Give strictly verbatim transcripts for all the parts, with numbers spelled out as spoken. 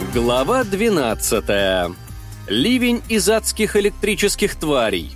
Глава двенадцатая. Ливень из адских электрических тварей.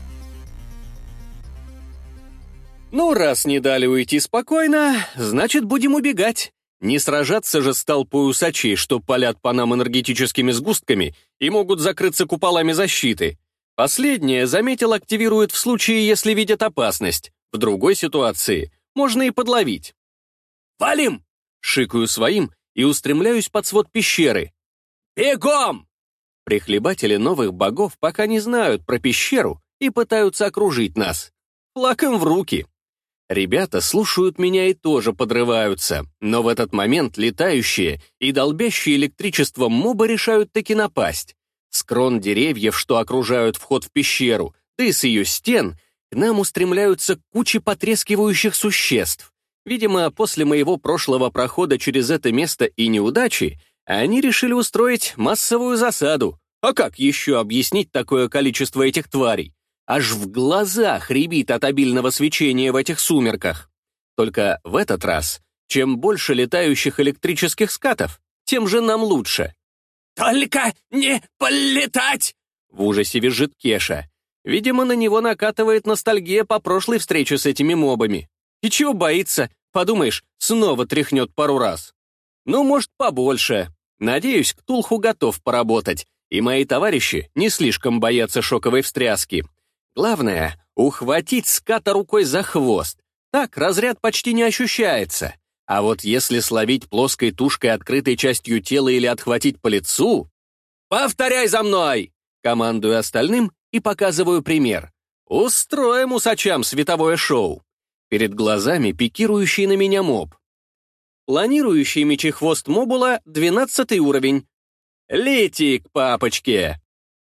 Ну, раз не дали уйти спокойно, значит, будем убегать. Не сражаться же с толпой усачей, что палят по нам энергетическими сгустками и могут закрыться куполами защиты. Последнее, заметил, активирует в случае, если видят опасность. В другой ситуации можно и подловить. «Валим!» — шикаю своим и устремляюсь под свод пещеры. «Бегом!» Прихлебатели новых богов пока не знают про пещеру и пытаются окружить нас. Флаг им в руки. Ребята слушают меня и тоже подрываются, но в этот момент летающие и долбящие электричеством мобы решают таки напасть. С крон деревьев, что окружают вход в пещеру, да и с ее стен, к нам устремляются кучи потрескивающих существ. Видимо, после моего прошлого прохода через это место и неудачи, они решили устроить массовую засаду. А как еще объяснить такое количество этих тварей? Аж в глазах рябит от обильного свечения в этих сумерках. Только в этот раз, чем больше летающих электрических скатов, тем же нам лучше. «Только не полетать!» — в ужасе визжит Кеша. Видимо, на него накатывает ностальгия по прошлой встрече с этими мобами. И чего боится? Подумаешь, снова тряхнет пару раз. Ну, может, побольше. Надеюсь, Ктулху готов поработать, и мои товарищи не слишком боятся шоковой встряски. Главное — ухватить ската рукой за хвост. Так разряд почти не ощущается. А вот если словить плоской тушкой открытой частью тела или отхватить по лицу... «Повторяй за мной!» Командую остальным и показываю пример. Устроим усачам световое шоу. Перед глазами пикирующий на меня моб. Планирующий мечехвост мобула — двенадцатый уровень. Лети к папочке!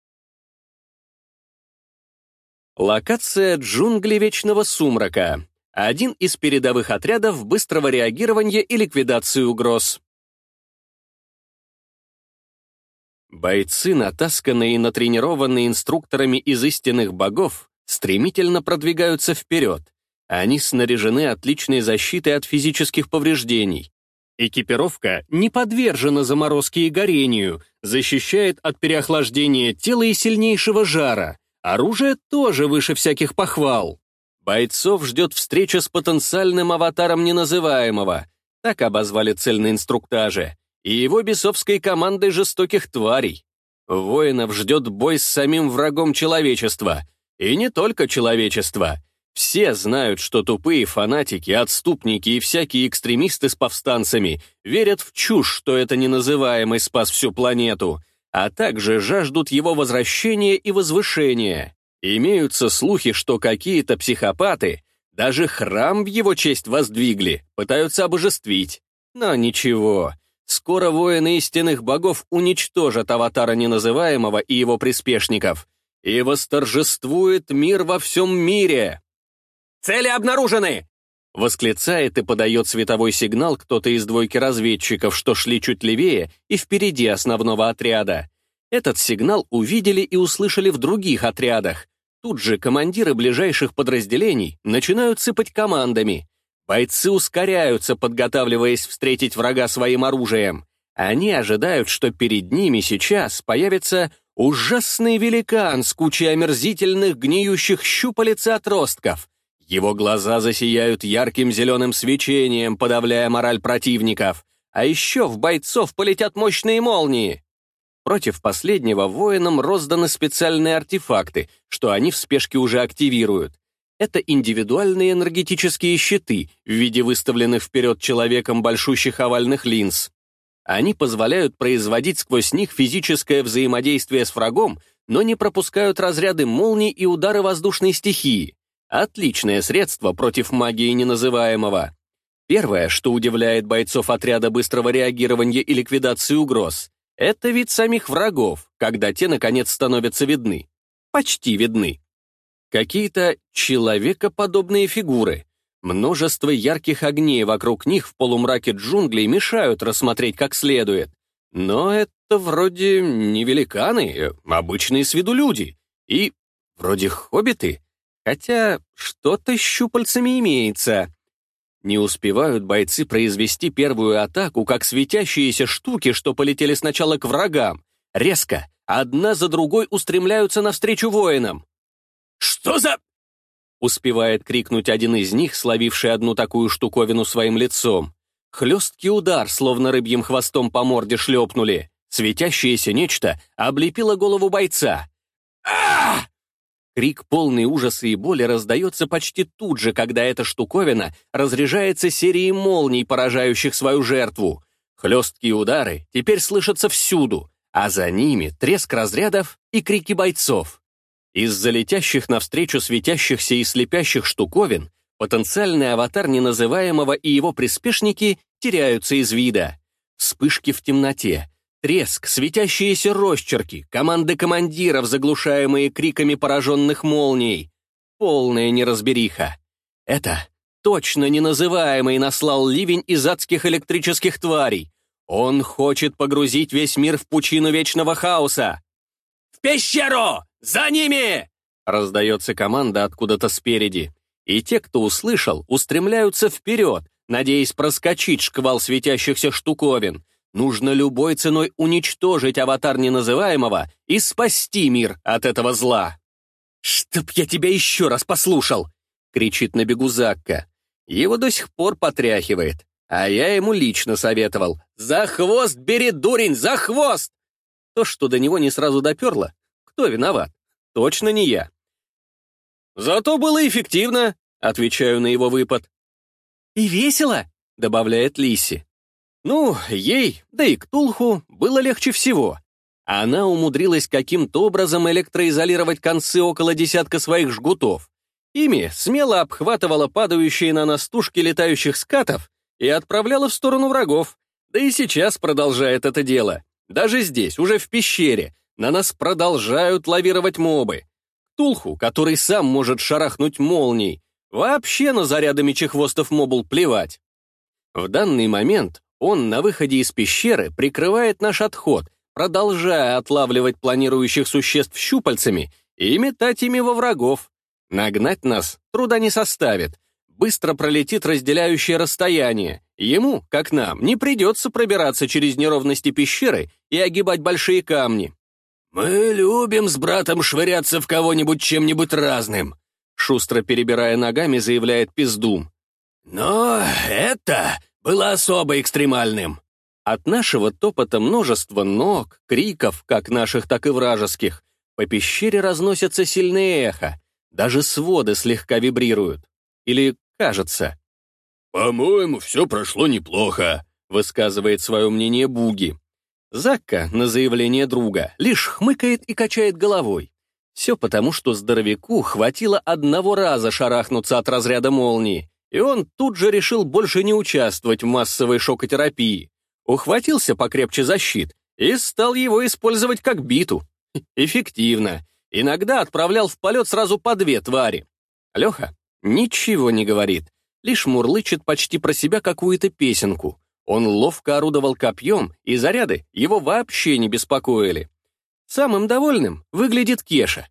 Локация джунгли Вечного Сумрака. Один из передовых отрядов быстрого реагирования и ликвидации угроз. Бойцы, натасканные и натренированные инструкторами из истинных богов, стремительно продвигаются вперед. Они снаряжены отличной защитой от физических повреждений. Экипировка не подвержена заморозке и горению, защищает от переохлаждения тела и сильнейшего жара. Оружие тоже выше всяких похвал. Бойцов ждет встреча с потенциальным аватаром неназываемого, так обозвали цель на инструктаже, и его бесовской командой жестоких тварей. Воинов ждет бой с самим врагом человечества. И не только человечества. Все знают, что тупые фанатики, отступники и всякие экстремисты с повстанцами верят в чушь, что это неназываемый спас всю планету, а также жаждут его возвращения и возвышения. Имеются слухи, что какие-то психопаты даже храм в его честь воздвигли, пытаются обожествить. Но ничего, скоро воины истинных богов уничтожат аватара неназываемого и его приспешников, и восторжествует мир во всем мире. «Цели обнаружены!» Восклицает и подает световой сигнал кто-то из двойки разведчиков, что шли чуть левее и впереди основного отряда. Этот сигнал увидели и услышали в других отрядах. Тут же командиры ближайших подразделений начинают сыпать командами. Бойцы ускоряются, подготавливаясь встретить врага своим оружием. Они ожидают, что перед ними сейчас появится ужасный великан с кучей омерзительных гниющих щупалец и отростков. Его глаза засияют ярким зеленым свечением, подавляя мораль противников. А еще в бойцов полетят мощные молнии. Против последнего воинам розданы специальные артефакты, что они в спешке уже активируют. Это индивидуальные энергетические щиты в виде выставленных вперед человеком большущих овальных линз. Они позволяют производить сквозь них физическое взаимодействие с врагом, но не пропускают разряды молний и удары воздушной стихии. Отличное средство против магии неназываемого. Первое, что удивляет бойцов отряда быстрого реагирования и ликвидации угроз, это вид самих врагов, когда те, наконец, становятся видны. Почти видны. Какие-то человекоподобные фигуры. Множество ярких огней вокруг них в полумраке джунглей мешают рассмотреть как следует. Но это вроде не великаны, обычные с виду люди. И вроде хоббиты. Хотя что-то с щупальцами имеется. Не успевают бойцы произвести первую атаку, как светящиеся штуки, что полетели сначала к врагам, резко, одна за другой устремляются навстречу воинам. «Что за...» — успевает крикнуть один из них, словивший одну такую штуковину своим лицом. Хлесткий удар, словно рыбьим хвостом по морде шлепнули. Светящееся нечто облепило голову бойца. а Крик, полный ужаса и боли, раздается почти тут же, когда эта штуковина разряжается серией молний, поражающих свою жертву. Хлесткие удары теперь слышатся всюду, а за ними треск разрядов и крики бойцов. Из-за летящих навстречу светящихся и слепящих штуковин потенциальный аватар неназываемого и его приспешники теряются из вида. Вспышки в темноте, треск, светящиеся росчерки, команды командиров, заглушаемые криками пораженных молний. Полная неразбериха. Это точно неназываемый наслал ливень из адских электрических тварей. Он хочет погрузить весь мир в пучину вечного хаоса. «В пещеру! За ними!» Раздается команда откуда-то спереди. И те, кто услышал, устремляются вперед, надеясь проскочить шквал светящихся штуковин. Нужно любой ценой уничтожить аватар неназываемого и спасти мир от этого зла. «Чтоб я тебя еще раз послушал!» — кричит на бегу Закка. Его до сих пор потряхивает, а я ему лично советовал. «За хвост бери, дурень, за хвост!» То, что до него не сразу доперло, кто виноват? Точно не я. «Зато было эффективно», — отвечаю на его выпад. «И весело», — добавляет Лисси. Ну, ей, да и Ктулху, было легче всего. Она умудрилась каким-то образом электроизолировать концы около десятка своих жгутов. Ими смело обхватывала падающие на нас тушки летающих скатов и отправляла в сторону врагов. Да и сейчас продолжает это дело. Даже здесь, уже в пещере, на нас продолжают лавировать мобы. Ктулху, который сам может шарахнуть молнией, вообще на заряды мечехвостов мобул плевать. В данный момент он на выходе из пещеры прикрывает наш отход, продолжая отлавливать планирующих существ щупальцами и метать ими во врагов. Нагнать нас труда не составит. Быстро пролетит разделяющее расстояние. Ему, как нам, не придется пробираться через неровности пещеры и огибать большие камни. «Мы любим с братом швыряться в кого-нибудь чем-нибудь разным», шустро перебирая ногами, заявляет Пиздум. «Но это было особо экстремальным». От нашего топота множество ног, криков, как наших, так и вражеских. По пещере разносятся сильные эхо. Даже своды слегка вибрируют. Или кажется. «По-моему, все прошло неплохо», — высказывает свое мнение Буги. Закка на заявление друга лишь хмыкает и качает головой. Все потому, что здоровяку хватило одного раза шарахнуться от разряда молнии, и он тут же решил больше не участвовать в массовой шокотерапии. Ухватился покрепче за щит и стал его использовать как биту. Эффективно. Иногда отправлял в полет сразу по две твари. Леха ничего не говорит, лишь мурлычет почти про себя какую-то песенку. Он ловко орудовал копьем, и заряды его вообще не беспокоили. Самым довольным выглядит Кеша.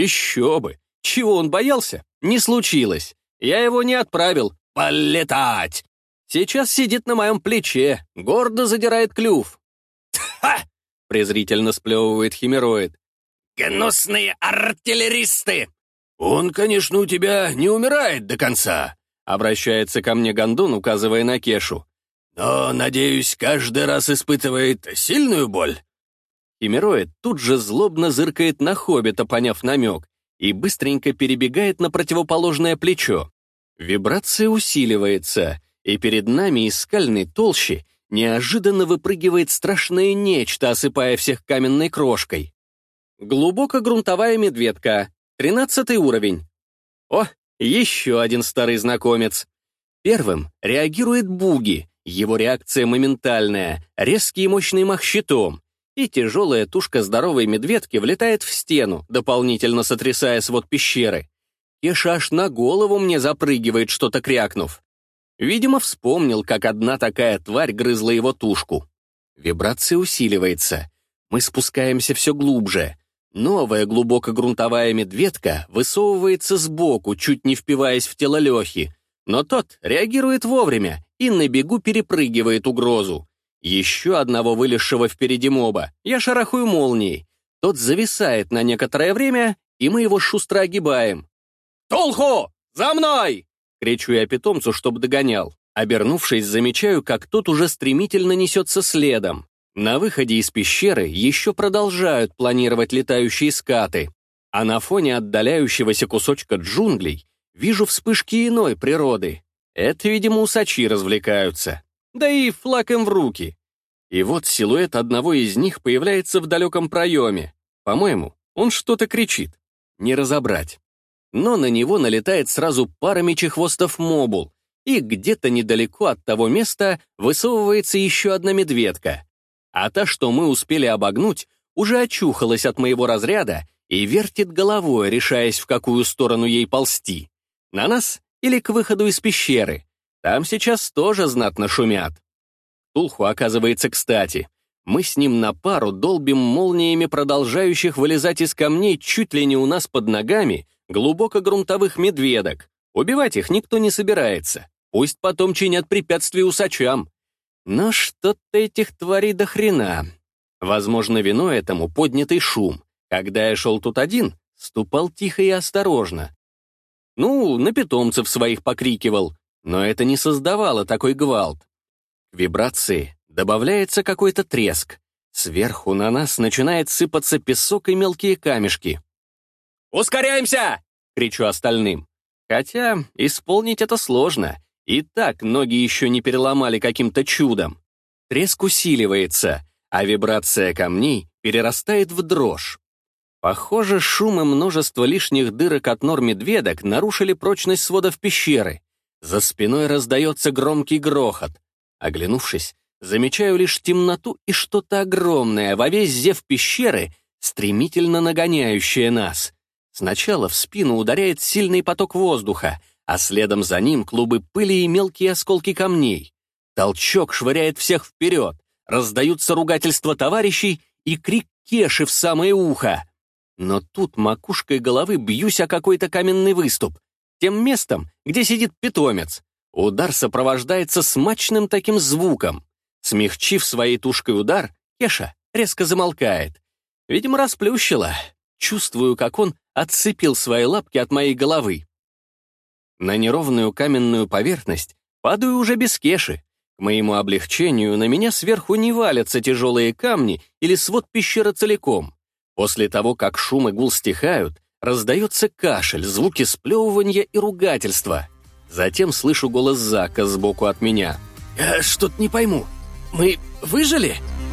Еще бы! Чего он боялся? Не случилось. Я его не отправил полетать. Сейчас сидит на моем плече, гордо задирает клюв. «Ха!» — презрительно сплевывает химероид. «Гнусные артиллеристы!» «Он, конечно, у тебя не умирает до конца», — обращается ко мне Гондон, указывая на Кешу. «Но, надеюсь, каждый раз испытывает сильную боль». Химероид тут же злобно зыркает на хоббита, поняв намек, и быстренько перебегает на противоположное плечо. Вибрация усиливается, и перед нами из скальной толщи неожиданно выпрыгивает страшное нечто, осыпая всех каменной крошкой. Глубокогрунтовая медведка, тринадцатый уровень. О, еще один старый знакомец. Первым реагирует Буги. Его реакция моментальная, резкий и мощный мах щитом, и тяжелая тушка здоровой медведки влетает в стену, дополнительно сотрясая свод пещеры. Кеша аж на голову мне запрыгивает, что-то крякнув. Видимо, вспомнил, как одна такая тварь грызла его тушку. Вибрация усиливается. Мы спускаемся все глубже. Новая глубокогрунтовая медведка высовывается сбоку, чуть не впиваясь в тело Лехи. Но тот реагирует вовремя и на бегу перепрыгивает угрозу. Еще одного вылезшего впереди моба я шарахаю молнией. Тот зависает на некоторое время, и мы его шустро огибаем. «Тулху! За мной!» — кричу я питомцу, чтоб догонял. Обернувшись, замечаю, как тот уже стремительно несется следом. На выходе из пещеры еще продолжают планировать летающие скаты, а на фоне отдаляющегося кусочка джунглей вижу вспышки иной природы. Это, видимо, усачи развлекаются. Да и флаг им в руки. И вот силуэт одного из них появляется в далеком проеме. По-моему, он что-то кричит. Не разобрать. Но на него налетает сразу пара мечехвостов мобул, и где-то недалеко от того места высовывается еще одна медведка. А та, что мы успели обогнуть, уже очухалась от моего разряда и вертит головой, решаясь, в какую сторону ей ползти. На нас или к выходу из пещеры. Там сейчас тоже знатно шумят. Тулху оказывается кстати. Мы с ним на пару долбим молниями продолжающих вылезать из камней чуть ли не у нас под ногами глубокогрунтовых медведок. Убивать их никто не собирается. Пусть потом чинят препятствия усачам. Но что-то этих тварей до хрена. Возможно, виной этому поднятый шум. Когда я шел тут один, ступал тихо и осторожно. Ну, на питомцев своих покрикивал, но это не создавало такой гвалт. К вибрации добавляется какой-то треск. Сверху на нас начинает сыпаться песок и мелкие камешки. «Ускоряемся!» — кричу остальным. Хотя исполнить это сложно. И так ноги еще не переломали каким-то чудом. Треск усиливается, а вибрация камней перерастает в дрожь. Похоже, шум и множество лишних дырок от нор медведок нарушили прочность сводов пещеры. За спиной раздается громкий грохот. Оглянувшись, замечаю лишь темноту и что-то огромное во весь зев пещеры, стремительно нагоняющее нас. Сначала в спину ударяет сильный поток воздуха, а следом за ним клубы пыли и мелкие осколки камней. Толчок швыряет всех вперед, раздаются ругательства товарищей и крик Кеши в самое ухо. Но тут макушкой головы бьюсь о какой-то каменный выступ, тем местом, где сидит питомец. Удар сопровождается смачным таким звуком. Смягчив своей тушкой удар, Кеша резко замолкает. Видимо, расплющило. Чувствую, как он отцепил свои лапки от моей головы. На неровную каменную поверхность падаю уже без Кеши. К моему облегчению на меня сверху не валятся тяжелые камни или свод пещеры целиком. После того, как шум и гул стихают, раздается кашель, звуки сплевывания и ругательства. Затем слышу голос Зака сбоку от меня. «Я что-то не пойму. Мы выжили?»